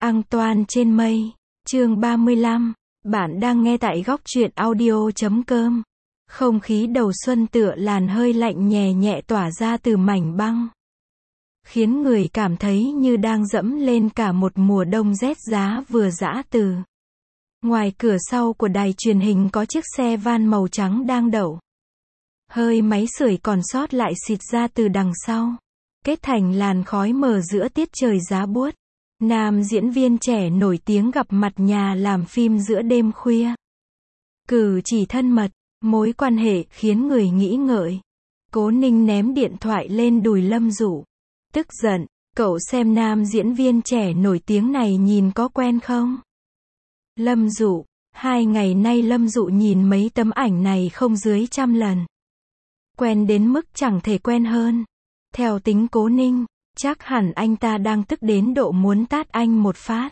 Antoine trên mây, chương 35. Bạn đang nghe tại góc truyện audio.com. Không khí đầu xuân tựa làn hơi lạnh nhẹ nhẹ tỏa ra từ mảnh băng, khiến người cảm thấy như đang dẫm lên cả một mùa đông rét giá vừa dã từ. Ngoài cửa sau của đài truyền hình có chiếc xe van màu trắng đang đậu. Hơi máy sưởi còn sót lại xịt ra từ đằng sau, kết thành làn khói mờ giữa tiết trời giá buốt. Nam diễn viên trẻ nổi tiếng gặp mặt nhà làm phim giữa đêm khuya. Cử chỉ thân mật, mối quan hệ khiến người nghĩ ngợi. Cố Ninh ném điện thoại lên đùi Lâm Dụ. Tức giận, cậu xem nam diễn viên trẻ nổi tiếng này nhìn có quen không? Lâm Dụ, 2 ngày nay Lâm Dụ nhìn mấy tấm ảnh này không dưới 100 lần. Quen đến mức chẳng thể quen hơn. Theo tính Cố Ninh, chắc hẳn anh ta đang tức đến độ muốn tát anh một phát.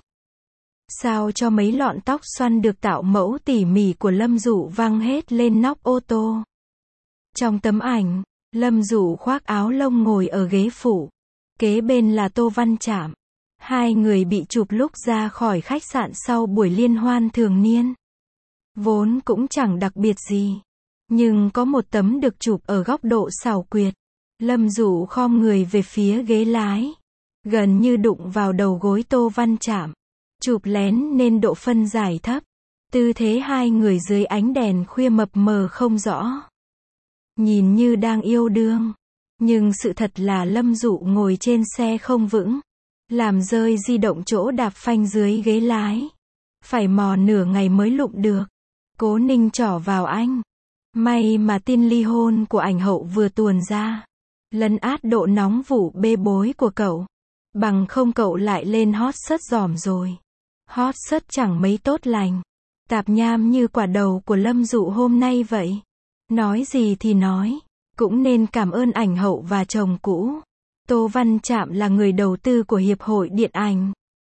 Sao cho mấy lọn tóc xoăn được tạo mẫu tỉ mỉ của Lâm Dụ văng hết lên nóc ô tô. Trong tấm ảnh, Lâm Dụ khoác áo lông ngồi ở ghế phụ. Kế bên là Tô Văn Trạm. Hai người bị chụp lúc ra khỏi khách sạn sau buổi liên hoan thường niên. Vốn cũng chẳng đặc biệt gì. Nhưng có một tấm được chụp ở góc độ xảo quyệt. Lâm Dụ khom người về phía ghế lái, gần như đụng vào đầu gối Tô Văn Trạm. Chụp lén nên độ phân giải thấp. Tư thế hai người dưới ánh đèn khuya mập mờ không rõ. Nhìn như đang yêu đương. Nhưng sự thật là Lâm Dụ ngồi trên xe không vững, làm rơi di động chỗ đạp phanh dưới ghế lái. Phải mò nửa ngày mới lụm được. Cố Ninh trỏ vào anh. May mà tin ly hôn của ảnh hậu vừa tuồn ra, lấn át độ nóng vụ bê bối của cậu. Bằng không cậu lại lên hot search dòm rồi. Hot search chẳng mấy tốt lành. Tạp nham như quả đầu của Lâm Dụ hôm nay vậy. Nói gì thì nói, cũng nên cảm ơn ảnh hậu và chồng cũ. Tô Văn Trạm là người đầu tư của Hiệp hội Điện ảnh.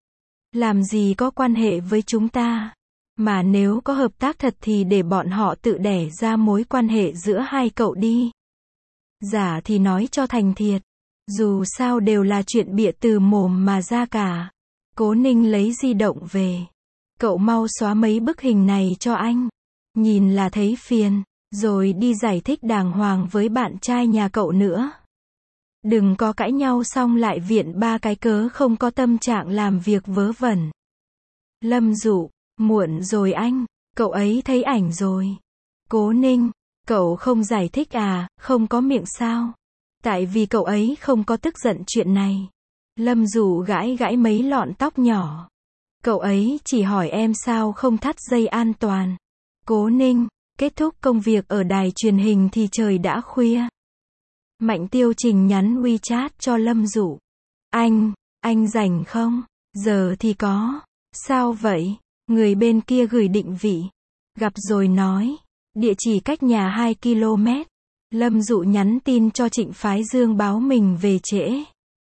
Làm gì có quan hệ với chúng ta. Mà nếu có hợp tác thật thì để bọn họ tự đẻ ra mối quan hệ giữa hai cậu đi. Giả thì nói cho thành thiệt. Dù sao đều là chuyện bịa từ mồm mà ra cả. Cố Ninh lấy di động về. Cậu mau xóa mấy bức hình này cho anh. Nhìn là thấy phiền. Rồi đi giải thích đàng hoàng với bạn trai nhà cậu nữa. Đừng có cãi nhau xong lại viện ba cái cớ không có tâm trạng làm việc vớ vẩn. Lâm Dụ, muộn rồi anh. Cậu ấy thấy ảnh rồi. Cố Ninh, cậu không giải thích à, không có miệng sao? Tại vì cậu ấy không có tức giận chuyện này. Lâm Dụ gãi gãi mấy lọn tóc nhỏ. Cậu ấy chỉ hỏi em sao không thắt dây an toàn. Cố Ninh, kết thúc công việc ở đài truyền hình thì trời đã khuya. Mạnh Tiêu Trình nhắn WeChat cho Lâm Dụ. Anh rảnh không? Giờ thì có. Sao vậy? Người bên kia gửi định vị. Gặp rồi nói. Địa chỉ cách nhà 2 km. Lâm Dụ nhắn tin cho Trịnh Phái Dương báo mình về trễ.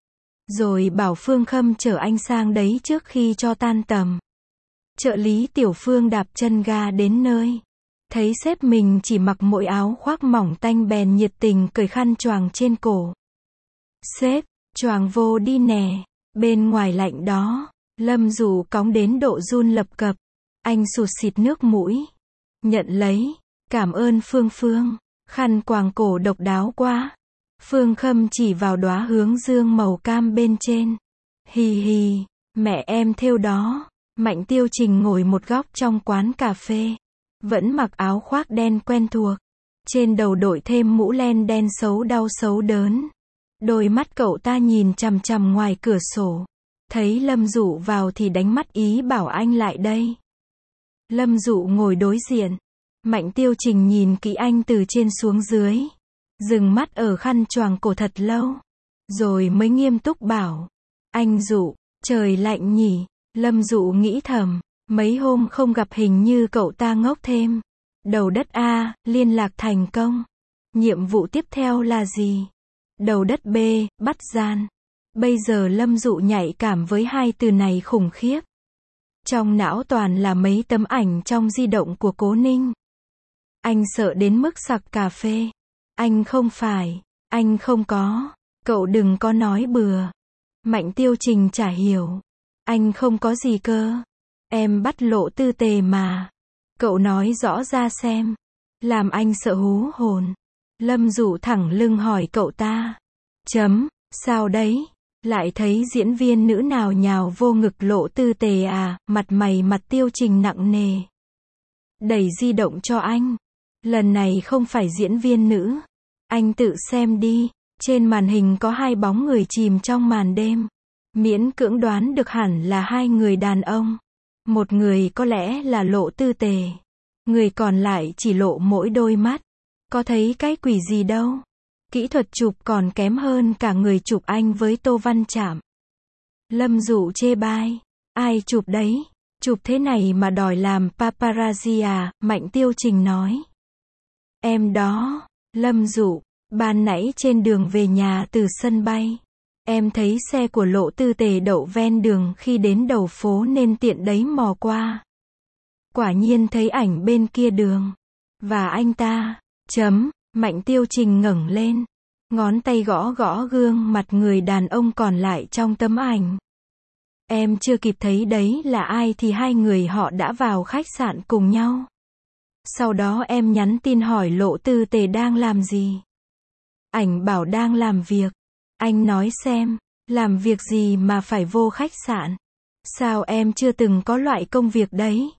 Rồi bảo Phương Khâm chở anh sang đấy trước khi cho tan tầm. Trợ lý Tiểu Phương đạp chân ga đến nơi. Thấy sếp mình chỉ mặc mỗi áo khoác mỏng tanh bèn nhiệt tình cởi khăn choàng trên cổ. Sếp, choàng vô đi nè. Bên ngoài lạnh đó. Lâm Dụ cóng đến độ run lập cập. Anh sụt xịt nước mũi. Nhận lấy. Cảm ơn Phương. Khăn quàng cổ độc đáo quá. Phương Khâm chỉ vào đóa hướng dương màu cam bên trên. Hì hì, mẹ em thêu đó. Mạnh Tiêu Trình ngồi một góc trong quán cà phê. Vẫn mặc áo khoác đen quen thuộc. Trên đầu đội thêm mũ len đen xấu đau xấu đớn. Đôi mắt cậu ta nhìn chằm chằm ngoài cửa sổ. Thấy Lâm Dụ vào thì đánh mắt ý bảo anh lại đây. Lâm Dụ ngồi đối diện. Mạnh Tiêu Trình nhìn kỹ anh từ trên xuống dưới. Dừng mắt ở khăn choàng cổ thật lâu. Rồi mới nghiêm túc bảo. Anh Dụ, trời lạnh nhỉ. Lâm Dụ nghĩ thầm. Mấy hôm không gặp hình như cậu ta ngốc thêm. Đầu đất A, liên lạc thành công. Nhiệm vụ tiếp theo là gì? Đầu đất B, bắt gian. Bây giờ Lâm Dụ nhạy cảm với hai từ này khủng khiếp. Trong não toàn là mấy tấm ảnh trong di động của Cố Ninh. Anh sợ đến mức sặc cà phê. Anh không phải. Anh không có. Cậu đừng có nói bừa. Mạnh Tiêu Trình chả hiểu. Anh không có gì cơ. Em bắt Lộ Tư Tề mà. Cậu nói rõ ra xem. Làm anh sợ hú hồn. Lâm Dụ thẳng lưng hỏi cậu ta. Sao đấy? Lại thấy diễn viên nữ nào nhào vô ngực Lộ Tư Tề à, mặt mày mặt Tiêu Trình nặng nề. Đẩy di động cho anh. Lần này không phải diễn viên nữ. Anh tự xem đi. Trên màn hình có hai bóng người chìm trong màn đêm. Miễn cưỡng đoán được hẳn là hai người đàn ông. Một người có lẽ là Lộ Tư Tề. Người còn lại chỉ lộ mỗi đôi mắt. Có thấy cái quỷ gì đâu. Kỹ thuật chụp còn kém hơn cả người chụp anh với Tô Văn Trạm. Lâm Dụ chê bai. Ai chụp đấy? Chụp thế này mà đòi làm paparazzi à? Mạnh Tiêu Trình nói. Em đó. Lâm Dụ. Ban nãy trên đường về nhà từ sân bay. Em thấy xe của Lộ Tư Tề đậu ven đường khi đến đầu phố nên tiện đấy mò qua. Quả nhiên thấy ảnh bên kia đường. Và anh ta. Mạnh Tiêu Trình ngẩng lên. Ngón tay gõ gõ gương mặt người đàn ông còn lại trong tấm ảnh. Em chưa kịp thấy đấy là ai thì hai người họ đã vào khách sạn cùng nhau. Sau đó em nhắn tin hỏi Lộ Tư Tề đang làm gì. Ảnh bảo đang làm việc. Anh nói xem, làm việc gì mà phải vô khách sạn? Sao em chưa từng có loại công việc đấy?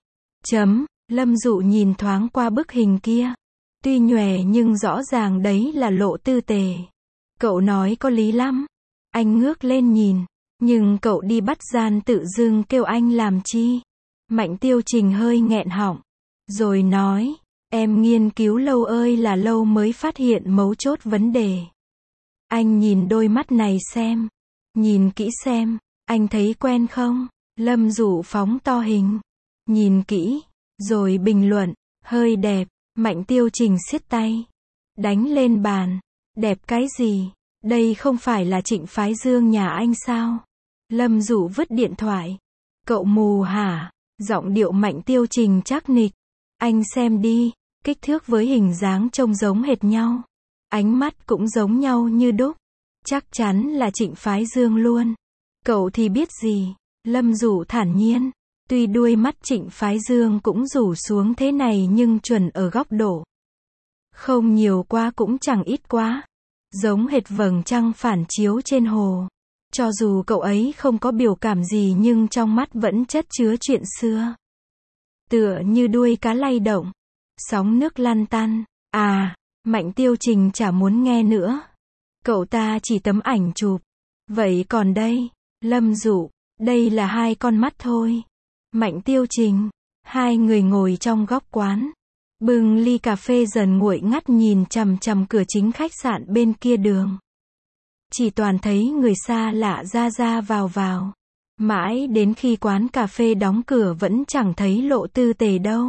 Lâm Dụ nhìn thoáng qua bức hình kia. Tuy nhòe nhưng rõ ràng đấy là Lộ Tư Tề. Cậu nói có lý lắm. Anh ngước lên nhìn. Nhưng cậu đi bắt gian tự dưng kêu anh làm chi? Mạnh Tiêu Trình hơi nghẹn họng. Rồi nói, em nghiên cứu lâu ơi là lâu mới phát hiện mấu chốt vấn đề. Anh nhìn đôi mắt này xem. Nhìn kỹ xem, anh thấy quen không? Lâm Dụ phóng to hình. Nhìn kỹ, rồi bình luận, hơi đẹp. Mạnh Tiêu Trình siết tay. Đánh lên bàn. Đẹp cái gì? Đây không phải là Trịnh Phái Dương nhà anh sao? Lâm Dụ vứt điện thoại. Cậu mù hả? Giọng điệu Mạnh Tiêu Trình chắc nịch. Anh xem đi, kích thước với hình dáng trông giống hệt nhau. Ánh mắt cũng giống nhau như đúc. Chắc chắn là Trịnh Phái Dương luôn. Cậu thì biết gì? Lâm Dụ thản nhiên. Tuy đuôi mắt Trịnh Phái Dương cũng rủ xuống thế này nhưng chuẩn ở góc độ. Không nhiều quá cũng chẳng ít quá. Giống hệt vầng trăng phản chiếu trên hồ. Cho dù cậu ấy không có biểu cảm gì nhưng trong mắt vẫn chất chứa chuyện xưa. Tựa như đuôi cá lay động. Sóng nước lăn tăn. À, Mạnh Tiêu Trình chả muốn nghe nữa. Cậu ta chỉ tấm ảnh chụp. Vậy còn đây? Lâm Dụ. Đây là hai con mắt thôi. Mạnh Tiêu Trình. Hai người ngồi trong góc quán. Bưng ly cà phê dần nguội ngắt nhìn chằm chằm cửa chính khách sạn bên kia đường. Chỉ toàn thấy người xa lạ ra vào. Mãi đến khi quán cà phê đóng cửa vẫn chẳng thấy Lộ Tư Tề đâu.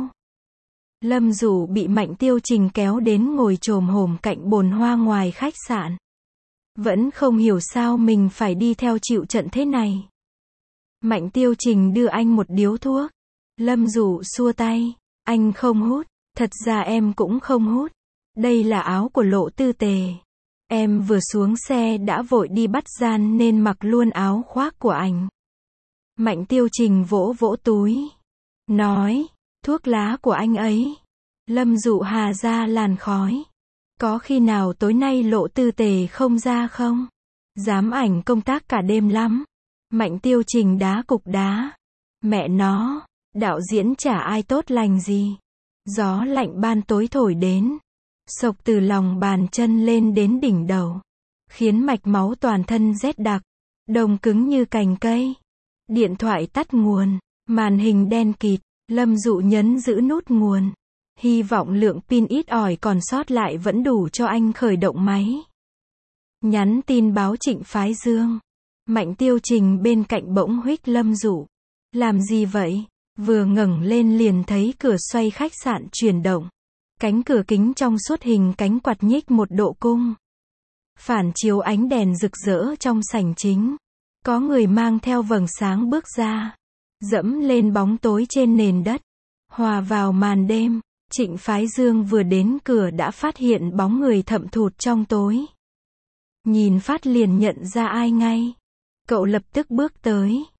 Lâm Dụ bị Mạnh Tiêu Trình kéo đến ngồi chồm hổm cạnh bồn hoa ngoài khách sạn. Vẫn không hiểu sao mình phải đi theo chịu trận thế này. Mạnh Tiêu Trình đưa anh một điếu thuốc. Lâm Dụ xua tay. Anh không hút. Thật ra em cũng không hút. Đây là áo của Lộ Tư Tề. Em vừa xuống xe đã vội đi bắt gian nên mặc luôn áo khoác của anh. Mạnh Tiêu Trình vỗ vỗ túi. Nói, thuốc lá của anh ấy. Lâm Dụ hà ra làn khói. Có khi nào tối nay Lộ Tư Tề không ra không? Dám ảnh công tác cả đêm lắm. Mạnh Tiêu Trình đá cục đá. Mẹ nó, đạo diễn chả ai tốt lành gì. Gió lạnh ban tối thổi đến. Xộc từ lòng bàn chân lên đến đỉnh đầu. Khiến mạch máu toàn thân rét đặc. Đông cứng như cành cây. Điện thoại tắt nguồn. Màn hình đen kịt. Lâm Dụ nhấn giữ nút nguồn. Hy vọng lượng pin ít ỏi còn sót lại vẫn đủ cho anh khởi động máy. Nhắn tin báo Trịnh Phái Dương. Mạnh Tiêu Trình bên cạnh bỗng huých Lâm Dụ. Làm gì vậy? Vừa ngẩng lên liền thấy cửa xoay khách sạn chuyển động. Cánh cửa kính trong suốt hình cánh quạt nhích một độ cung. Phản chiếu ánh đèn rực rỡ trong sảnh chính. Có người mang theo vầng sáng bước ra. Dẫm lên bóng tối trên nền đất. Hòa vào màn đêm. Trịnh Phái Dương vừa đến cửa đã phát hiện bóng người thậm thụt trong tối. Nhìn phát liền nhận ra ai ngay. Cậu lập tức bước tới.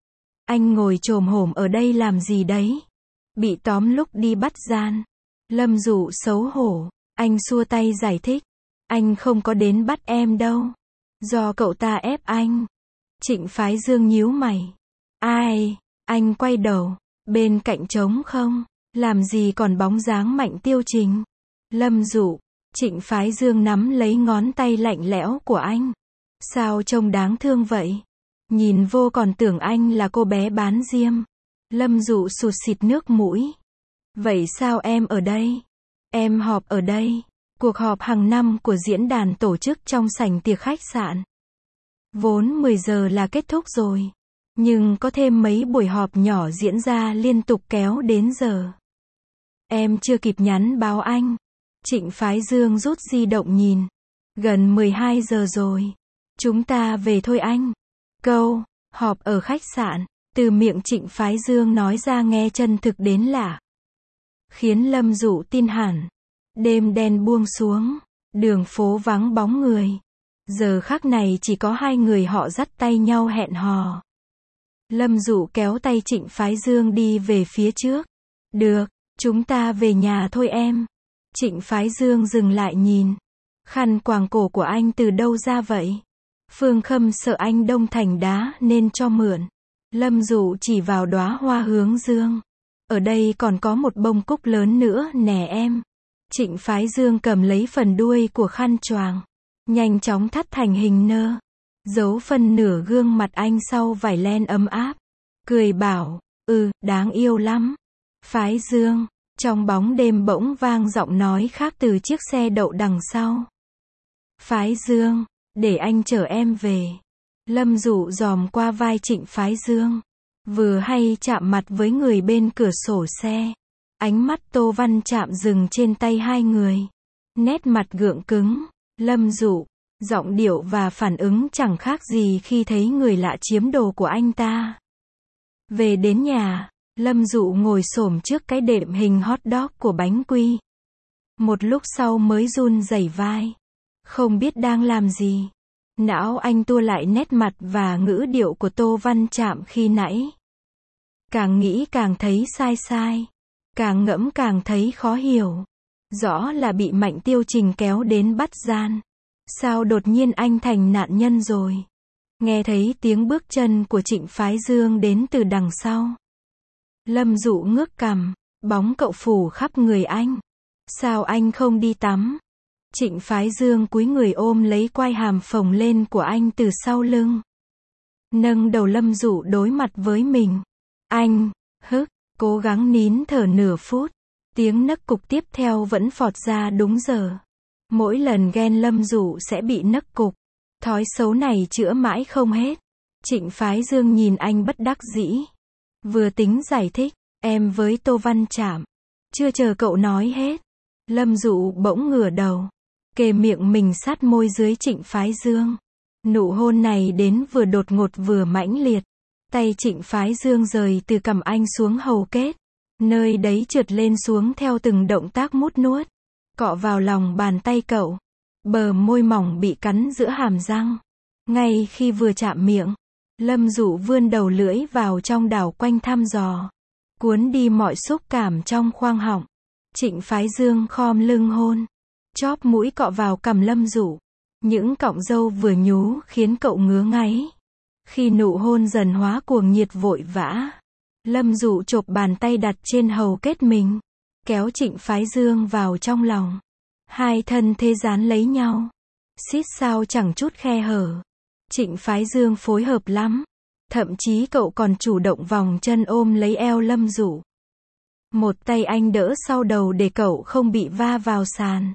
Anh ngồi chồm hổm ở đây làm gì đấy? Bị tóm lúc đi bắt gian. Lâm Dụ xấu hổ. Anh xua tay giải thích. Anh không có đến bắt em đâu. Do cậu ta ép anh. Trịnh Phái Dương nhíu mày. Ai? Anh quay đầu. Bên cạnh trống không? Làm gì còn bóng dáng Mạnh Tiêu Trình? Lâm Dụ. Trịnh Phái Dương nắm lấy ngón tay lạnh lẽo của anh. Sao trông đáng thương vậy? Nhìn vô còn tưởng anh là cô bé bán diêm. Lâm Dụ sụt sịt nước mũi. Vậy sao em ở đây? Em họp ở đây. Cuộc họp hàng năm của diễn đàn tổ chức trong sảnh tiệc khách sạn. Vốn 10 giờ là kết thúc rồi. Nhưng có thêm mấy buổi họp nhỏ diễn ra liên tục kéo đến giờ. Em chưa kịp nhắn báo anh. Trịnh Phái Dương rút di động nhìn. Gần 12 giờ rồi. Chúng ta về thôi anh. Câu, họp ở khách sạn, từ miệng Trịnh Phái Dương nói ra nghe chân thực đến lạ. Khiến Lâm Dụ tin hẳn. Đêm đen buông xuống, đường phố vắng bóng người. Giờ khắc này chỉ có hai người họ dắt tay nhau hẹn hò. Lâm Dụ kéo tay Trịnh Phái Dương đi về phía trước. Được, chúng ta về nhà thôi em. Trịnh Phái Dương dừng lại nhìn. Khăn quàng cổ của anh từ đâu ra vậy? Phương Khâm sợ anh đông thành đá nên cho mượn. Lâm Dụ chỉ vào đóa hoa hướng dương. Ở đây còn có một bông cúc lớn nữa nè em. Trịnh Phái Dương cầm lấy phần đuôi của khăn choàng. Nhanh chóng thắt thành hình nơ. Giấu phân nửa gương mặt anh sau vải len ấm áp. Cười bảo, đáng yêu lắm. Phái Dương. Trong bóng đêm bỗng vang giọng nói khác từ chiếc xe đậu đằng sau. Phái Dương, để anh chở em về. Lâm Dụ dòm qua vai Trịnh Phái Dương. Vừa hay chạm mặt với người bên cửa sổ xe. Ánh mắt Tô Văn Trạm dừng trên tay hai người. Nét mặt gượng cứng. Lâm Dụ, giọng điệu và phản ứng chẳng khác gì khi thấy người lạ chiếm đồ của anh ta. Về đến nhà, Lâm Dụ ngồi xổm trước cái đệm hình hot dog của bánh quy. Một lúc sau mới run rẩy vai. Không biết đang làm gì. Não anh tua lại nét mặt và ngữ điệu của Tô Văn Trạm khi nãy. Càng nghĩ càng thấy sai sai. Càng ngẫm càng thấy khó hiểu. Rõ là bị Mạnh Tiêu Trình kéo đến bắt gian. Sao đột nhiên anh thành nạn nhân rồi? Nghe thấy tiếng bước chân của Trịnh Phái Dương đến từ đằng sau. Lâm Dụ ngước cằm, bóng cậu phủ khắp người anh. Sao anh không đi tắm? Trịnh Phái Dương cúi người ôm lấy quai hàm phồng lên của anh từ sau lưng. Nâng đầu Lâm Dụ đối mặt với mình. Anh, cố gắng nín thở nửa phút. Tiếng nấc cục tiếp theo vẫn phọt ra đúng giờ. Mỗi lần ghen Lâm Dụ sẽ bị nấc cục. Thói xấu này chữa mãi không hết. Trịnh Phái Dương nhìn anh bất đắc dĩ. Vừa tính giải thích, em với Tô Văn Trạm. Chưa chờ cậu nói hết. Lâm Dụ bỗng ngửa đầu. Kề miệng mình sát môi dưới Trịnh Phái Dương. Nụ hôn này đến vừa đột ngột vừa mãnh liệt. Tay Trịnh Phái Dương rời từ cằm anh xuống hầu kết. Nơi đấy trượt lên xuống theo từng động tác mút nuốt. Cọ vào lòng bàn tay cậu. Bờ môi mỏng bị cắn giữa hàm răng. Ngay khi vừa chạm miệng, Lâm Dụ vươn đầu lưỡi vào trong đảo quanh thăm dò. Cuốn đi mọi xúc cảm trong khoang họng. Trịnh Phái Dương khom lưng hôn. Chóp mũi cọ vào cằm Lâm Dụ. Những cọng râu vừa nhú khiến cậu ngứa ngáy. Khi nụ hôn dần hóa cuồng nhiệt vội vã, Lâm Dụ chộp bàn tay đặt trên hầu kết mình. Kéo Trịnh Phái Dương vào trong lòng. Hai thân thế dán lấy nhau. Xít sao chẳng chút khe hở. Trịnh Phái Dương phối hợp lắm. Thậm chí cậu còn chủ động vòng chân ôm lấy eo Lâm Dụ. Một tay anh đỡ sau đầu để cậu không bị va vào sàn.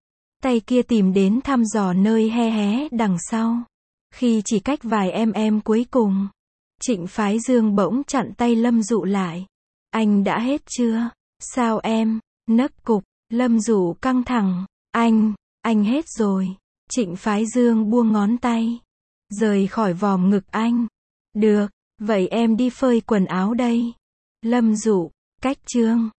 Tay kia tìm đến thăm dò nơi he hé đằng sau. Khi chỉ cách vài em cuối cùng, Trịnh Phái Dương bỗng chặn tay Lâm Dụ lại. Anh đã hết chưa? Sao em? Nấc cục. Lâm Dụ căng thẳng. Anh hết rồi. Trịnh Phái Dương buông ngón tay. Rời khỏi vòm ngực anh. Được, vậy em đi phơi quần áo đây. Lâm Dụ, cách chương.